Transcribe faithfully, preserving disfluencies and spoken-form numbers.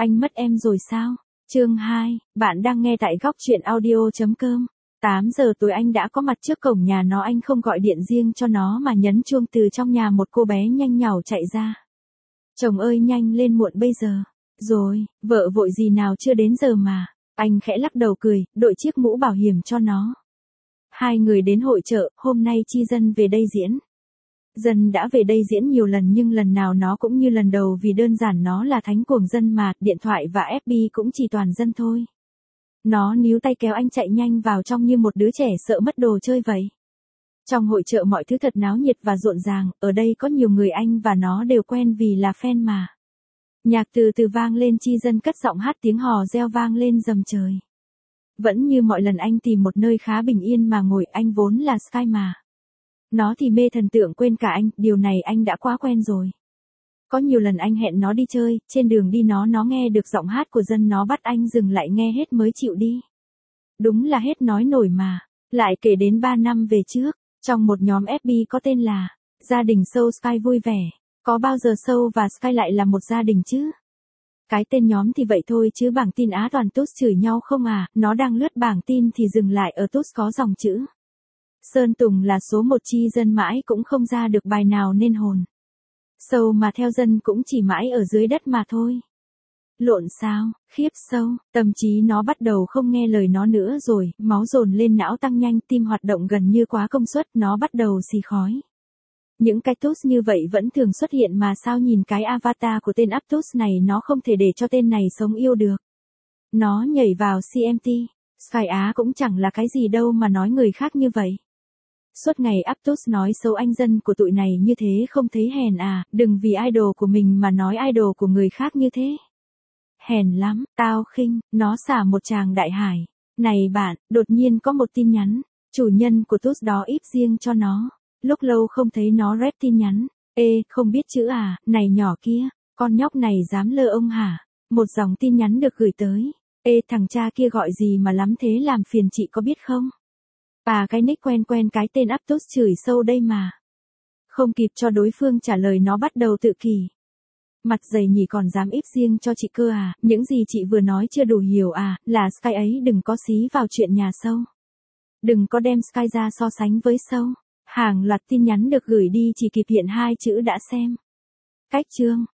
Anh mất em rồi sao? Chương hai, bạn đang nghe tại góc truyện audio chấm com. tám giờ tối anh đã có mặt trước cổng nhà nó, anh không gọi điện riêng cho nó mà nhấn chuông từ trong nhà một cô bé nhanh nhảu chạy ra. Chồng ơi nhanh lên muộn bây giờ. Rồi, vợ vội gì nào chưa đến giờ mà. Anh khẽ lắc đầu cười, đội chiếc mũ bảo hiểm cho nó. Hai người đến hội chợ, hôm nay Chi Dân về đây diễn. Dân đã về đây diễn nhiều lần nhưng lần nào nó cũng như lần đầu vì đơn giản nó là thánh cuồng dân mà, điện thoại và ép bê cũng chỉ toàn dân thôi. Nó níu tay kéo anh chạy nhanh vào trong như một đứa trẻ sợ mất đồ chơi vậy. Trong hội chợ mọi thứ thật náo nhiệt và rộn ràng, ở đây có nhiều người anh và nó đều quen vì là fan mà. Nhạc từ từ vang lên, Chi Dân cất giọng hát, tiếng hò reo vang lên rầm trời. Vẫn như mọi lần anh tìm một nơi khá bình yên mà ngồi, anh vốn là Sky mà. Nó thì mê thần tượng quên cả anh, điều này anh đã quá quen rồi. Có nhiều lần anh hẹn nó đi chơi, trên đường đi nó nó nghe được giọng hát của Dân, nó bắt anh dừng lại nghe hết mới chịu đi. Đúng là hết nói nổi mà. Lại kể đến ba năm về trước, trong một nhóm ép bê có tên là Gia đình Show Sky vui vẻ. Có bao giờ Show và Sky lại là một gia đình chứ? Cái tên nhóm thì vậy thôi chứ bảng tin Á toàn tút chửi nhau không à, nó đang lướt bảng tin thì dừng lại ở tút có dòng chữ Sơn Tùng là số một, Chi Dân mãi cũng không ra được bài nào nên hồn. Sâu mà theo Dân cũng chỉ mãi ở dưới đất mà thôi. Lộn sao, khiếp sâu, tâm trí nó bắt đầu không nghe lời nó nữa rồi, máu dồn lên não tăng nhanh, tim hoạt động gần như quá công suất, nó bắt đầu xì khói. Những cái tools như vậy vẫn thường xuất hiện mà sao nhìn cái avatar của tên Aptus này nó không thể để cho tên này sống yêu được. Nó nhảy vào xê em tê, Sky Á cũng chẳng là cái gì đâu mà nói người khác như vậy. Suốt ngày Aptus nói xấu anh Dân của tụi này như thế không thấy hèn à, đừng vì idol của mình mà nói idol của người khác như thế. Hèn lắm, tao khinh, nó xả một tràng đại hải. Này bạn, đột nhiên có một tin nhắn, chủ nhân của tools đó íp riêng cho nó. Lúc lâu không thấy nó rep tin nhắn. Ê, không biết chữ à, này nhỏ kia, con nhóc này dám lơ ông hả? Một dòng tin nhắn được gửi tới. Ê, thằng cha kia gọi gì mà lắm thế, làm phiền chị có biết không? Bà cái nick quen quen cái tên Aptus chửi sâu đây mà. Không kịp cho đối phương trả lời nó bắt đầu tự kỷ. Mặt dày nhỉ, còn dám íp riêng cho chị cơ à, những gì chị vừa nói chưa đủ hiểu à, là Sky ấy đừng có xí vào chuyện nhà sâu. Đừng có đem Sky ra so sánh với sâu. Hàng loạt tin nhắn được gửi đi chỉ kịp hiện hai chữ đã xem. Cách chương,